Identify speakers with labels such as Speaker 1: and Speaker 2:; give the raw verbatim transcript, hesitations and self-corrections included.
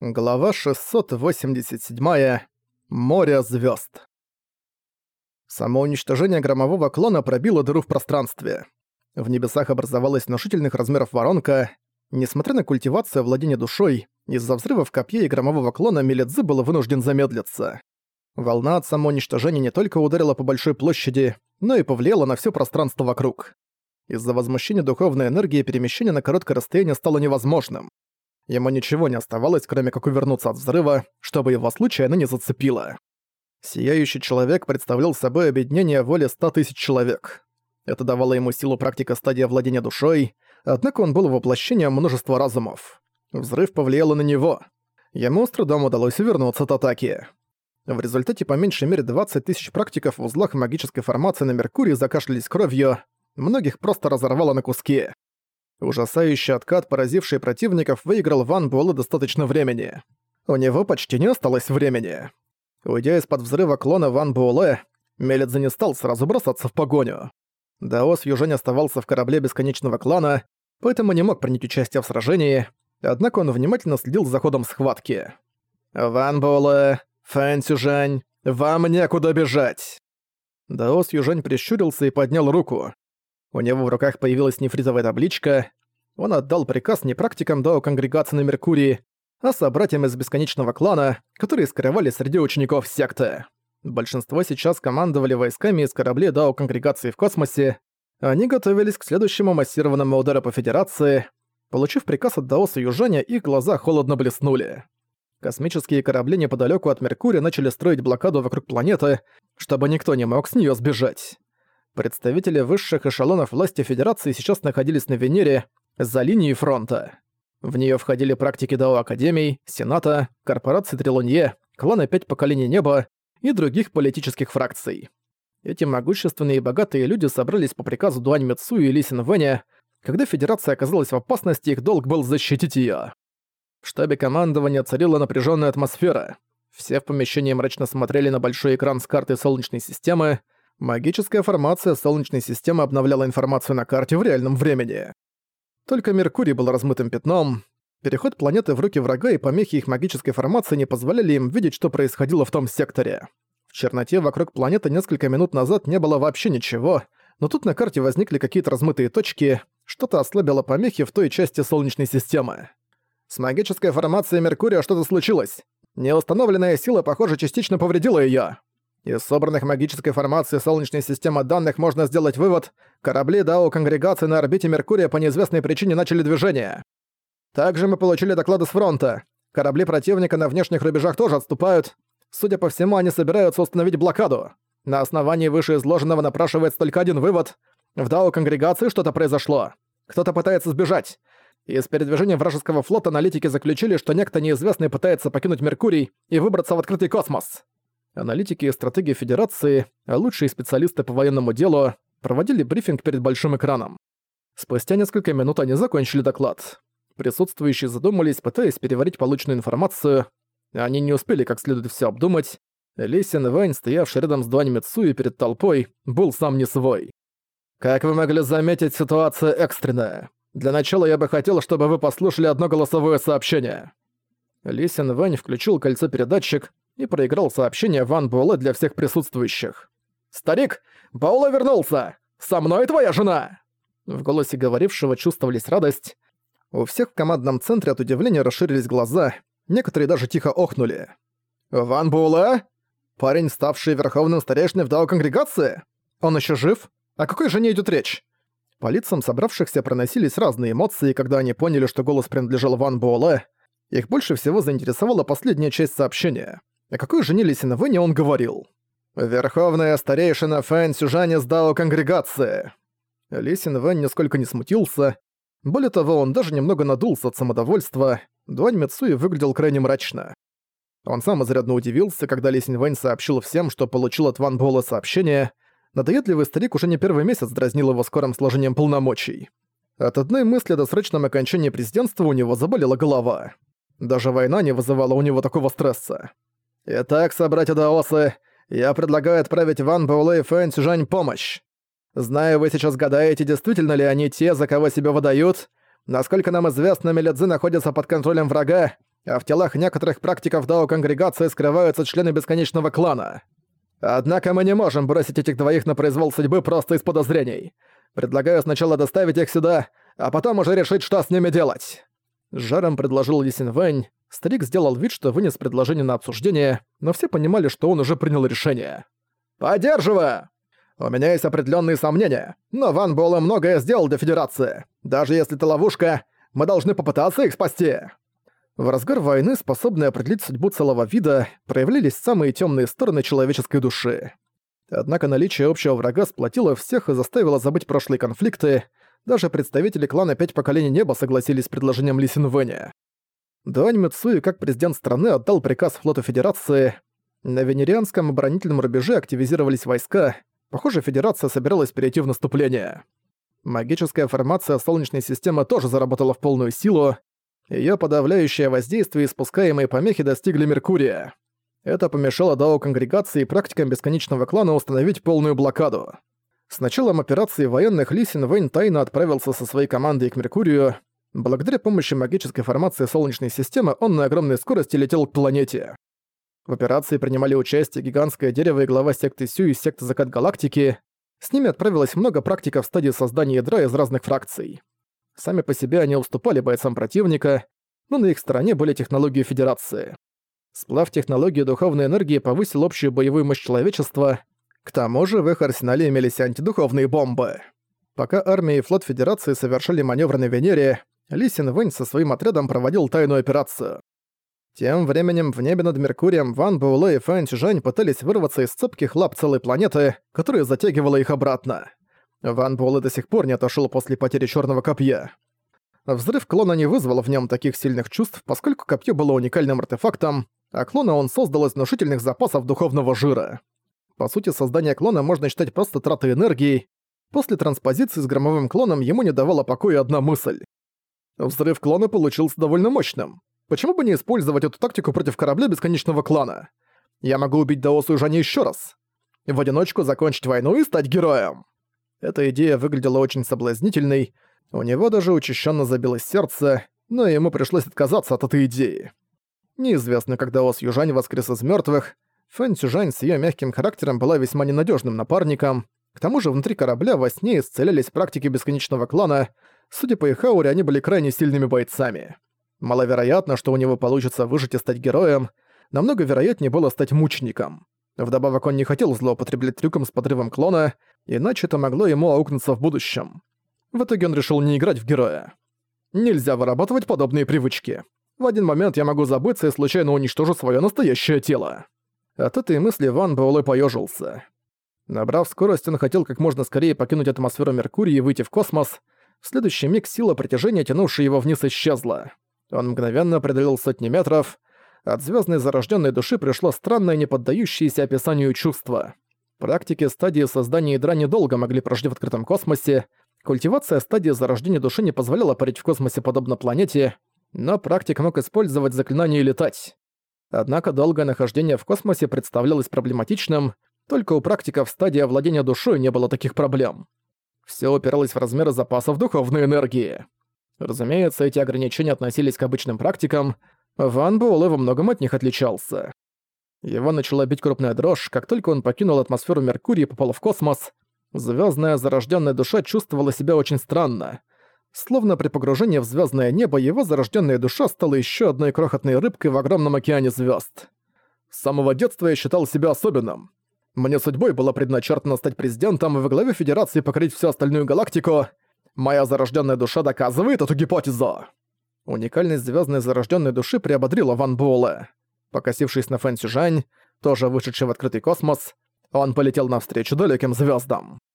Speaker 1: Глава шестьсот восемьдесят семь. Море звезд. Самоуничтожение громового клона пробило дыру в пространстве. В небесах образовалась внушительных размеров воронка. Несмотря на культивацию владения душой, из-за взрывов копья и громового клона Мелидзы был вынужден замедлиться. Волна от самоуничтожения не только ударила по большой площади, но и повлияла на все пространство вокруг. Из-за возмущения духовной энергии перемещение на короткое расстояние стало невозможным. Ему ничего не оставалось, кроме как увернуться от взрыва, чтобы его случайно не зацепило. Сияющий человек представлял собой объединение воли ста тысяч человек. Это давало ему силу практика стадия владения душой, однако он был воплощением множества разумов. Взрыв повлиял на него. Ему с трудом удалось увернуться от атаки. В результате по меньшей мере двадцать тысяч практиков в узлах магической формации на Меркурии закашлялись кровью, многих просто разорвало на куски. Ужасающий откат, поразивший противников, выиграл Ван Буэлэ достаточно времени. У него почти не осталось времени. Уйдя из-под взрыва клона Ван Буэлэ, Мелидзе не стал сразу бросаться в погоню. Даос Южень оставался в корабле Бесконечного Клана, поэтому не мог принять участие в сражении, однако он внимательно следил за ходом схватки. «Ван Буэлэ, Фэн Цюжань, вам некуда бежать!» Даос Южень прищурился и поднял руку. У него в руках появилась нефритовая табличка. Он отдал приказ не практикам Дао-конгрегации на Меркурии, а собратьям из Бесконечного Клана, которые скрывались среди учеников секты. Большинство сейчас командовали войсками из кораблей Дао-конгрегации в космосе. Они готовились к следующему массированному удару по Федерации. Получив приказ от Даоса Южаня, их глаза холодно блеснули. Космические корабли неподалеку от Меркурия начали строить блокаду вокруг планеты, чтобы никто не мог с нее сбежать. Представители высших эшелонов власти Федерации сейчас находились на Венере, за линией фронта. В нее входили практики Дао-академий, Сената, корпорации Трилонье, клана Пять Поколений Неба и других политических фракций. Эти могущественные и богатые люди собрались по приказу Дуань Мицуи и Ли Синвэня. Когда Федерация оказалась в опасности, их долг был защитить ее. В штабе командования царила напряженная атмосфера. Все в помещении мрачно смотрели на большой экран с картой Солнечной системы. Магическая формация Солнечной системы обновляла информацию на карте в реальном времени. Только Меркурий был размытым пятном. Переход планеты в руки врага и помехи их магической формации не позволяли им видеть, что происходило в том секторе. В черноте вокруг планеты несколько минут назад не было вообще ничего, но тут на карте возникли какие-то размытые точки, что-то ослабило помехи в той части Солнечной системы. С магической формацией Меркурия что-то случилось. Неустановленная сила, похоже, частично повредила её. Из собранных магической формации Солнечной системы данных можно сделать вывод: корабли Дао-конгрегации на орбите Меркурия по неизвестной причине начали движение. Также мы получили доклады с фронта. Корабли противника на внешних рубежах тоже отступают. Судя по всему, они собираются установить блокаду. На основании вышеизложенного напрашивается только один вывод: в Дао-конгрегации что-то произошло. Кто-то пытается сбежать. Из передвижения вражеского флота аналитики заключили, что некто неизвестный пытается покинуть Меркурий и выбраться в открытый космос. Аналитики и стратеги Федерации, а лучшие специалисты по военному делу, проводили брифинг перед большим экраном. Спустя несколько минут они закончили доклад. Присутствующие задумались, пытаясь переварить полученную информацию. Они не успели как следует все обдумать. Ли Синвэнь, стоявший рядом с Дуань Мицуи перед толпой, был сам не свой. «Как вы могли заметить, ситуация экстренная. Для начала я бы хотел, чтобы вы послушали одно голосовое сообщение». Ли Синвэнь включил кольцо-передатчик и проиграл сообщение Ван Буэлэ для всех присутствующих. «Старик, Буэлэ вернулся! Со мной твоя жена!» В голосе говорившего чувствовались радость. У всех в командном центре от удивления расширились глаза, некоторые даже тихо охнули. «Ван Буэлэ? Парень, ставший верховным старейшиной в Дао-конгрегации? Он еще жив? О какой жене идет речь?» По лицам собравшихся проносились разные эмоции, когда они поняли, что голос принадлежал Ван Буэлэ. Их больше всего заинтересовала последняя часть сообщения. О какой жене Ли Синвэня он говорил? «Верховная старейшина Фэн Цюжань из Дао-конгрегации». Ли Синвэнь нисколько не смутился. Более того, он даже немного надулся от самодовольства. Дуань Мицуи выглядел крайне мрачно. Он сам изрядно удивился, когда Ли Синвэнь сообщил всем, что получил от Ван Буэлэ сообщение. Надоедливый старик уже не первый месяц дразнил его скорым сложением полномочий. От одной мысли о досрочном окончании президентства у него заболела голова. Даже война не вызывала у него такого стресса. «Итак, собратья даосы, я предлагаю отправить Ван Буэлэ и Фэн Цюжань помощь. Знаю, вы сейчас гадаете, действительно ли они те, за кого себя выдают. Насколько нам известно, Мелидзы находится под контролем врага, а в телах некоторых практиков Дао-конгрегации скрываются члены бесконечного клана. Однако мы не можем бросить этих двоих на произвол судьбы просто из подозрений. Предлагаю сначала доставить их сюда, а потом уже решить, что с ними делать». С жаром предложил Ли Синьвэнь. Старик сделал вид, что вынес предложение на обсуждение, но все понимали, что он уже принял решение. «Поддерживаю! У меня есть определенные сомнения, но Ван Буэлэ многое сделал для Федерации. Даже если это ловушка, мы должны попытаться их спасти». В разгар войны, способные определить судьбу целого вида, проявлялись самые темные стороны человеческой души. Однако наличие общего врага сплотило всех и заставило забыть прошлые конфликты. Даже представители клана Пять Поколений Неба согласились с предложением Ли Синьвэня. Дуань Мицуи, как президент страны, отдал приказ флоту Федерации. На венерианском оборонительном рубеже активизировались войска. Похоже, Федерация собиралась перейти в наступление. Магическая формация Солнечной системы тоже заработала в полную силу. Её подавляющее воздействие и спускаемые помехи достигли Меркурия. Это помешало Дао-конгрегации и практикам Бесконечного клана установить полную блокаду. С началом операции военных Ли Синьвэнь тайно отправился со своей командой к Меркурию. Благодаря помощи магической формации Солнечной системы он на огромной скорости летел к планете. В операции принимали участие гигантское дерево и глава секты Сю и секты Закат Галактики. С ними отправилось много практиков в стадии создания ядра из разных фракций. Сами по себе они уступали бойцам противника, но на их стороне были технологии Федерации. Сплав технологии духовной энергии повысил общую боевую мощь человечества. К тому же в их арсенале имелись антидуховные бомбы. Пока армия и флот Федерации совершали маневры на Венере, Ли Синьвэнь со своим отрядом проводил тайную операцию. Тем временем в небе над Меркурием Ван Буэлэ и Фэн Цзюжань пытались вырваться из цепких лап целой планеты, которая затягивала их обратно. Ван Буэлэ до сих пор не отошёл после потери Чёрного Копья. Взрыв клона не вызвал в нём таких сильных чувств, поскольку копье было уникальным артефактом, а клона он создал из внушительных запасов духовного жира. По сути, создание клона можно считать просто тратой энергии. После транспозиции с громовым клоном ему не давала покоя одна мысль. Взрыв клона получился довольно мощным. Почему бы не использовать эту тактику против корабля Бесконечного клана? Я могу убить Дао Суйжаня ещё раз. В одиночку закончить войну и стать героем. Эта идея выглядела очень соблазнительной. У него даже учащенно забилось сердце, но ему пришлось отказаться от этой идеи. Неизвестно, когда Дао Суйжань воскрес из мёртвых. Фэн Цзюжань с её мягким характером была весьма ненадёжным напарником. К тому же внутри корабля во сне исцелялись практики Бесконечного клана. Судя по их ауре, они были крайне сильными бойцами. Маловероятно, что у него получится выжить и стать героем. Намного вероятнее было стать мучеником. Вдобавок он не хотел злоупотреблять трюком с подрывом клона, иначе это могло ему аукнуться в будущем. В итоге он решил не играть в героя. Нельзя вырабатывать подобные привычки. В один момент я могу забыться и случайно уничтожу своё настоящее тело. От этой мысли Ван Буэлэ поёжился. Набрав скорость, он хотел как можно скорее покинуть атмосферу Меркурия и выйти в космос. В следующий миг сила притяжения, тянувшая его вниз, исчезла. Он мгновенно преодолел сотни метров. От звёздной зарождённой души пришло странное, не поддающееся описанию чувство. Практики стадии создания ядра недолго могли прожить в открытом космосе. Культивация стадии зарождения души не позволяла парить в космосе подобно планете, но практик мог использовать заклинания и летать. Однако долгое нахождение в космосе представлялось проблематичным, только у практиков стадии овладения душой не было таких проблем. Всё упиралось в размеры запасов духовной энергии. Разумеется, эти ограничения относились к обычным практикам. Ван Буэлэ во многом от них отличался. Его начала бить крупная дрожь, как только он покинул атмосферу Меркурия и попал в космос. Звёздная зарождённая душа чувствовала себя очень странно. Словно при погружении в звёздное небо его зарождённая душа стала ещё одной крохотной рыбкой в огромном океане звёзд. С самого детства я считал себя особенным. Мне судьбой было предначертано стать президентом и во главе Федерации покорить всю остальную галактику. Моя зарождённая душа доказывает эту гипотезу. Уникальность звёздной зарождённой души приободрила Ван Буэлэ. Покосившись на Фэн Цзюжань, тоже вышедший в открытый космос, он полетел навстречу далеким звёздам.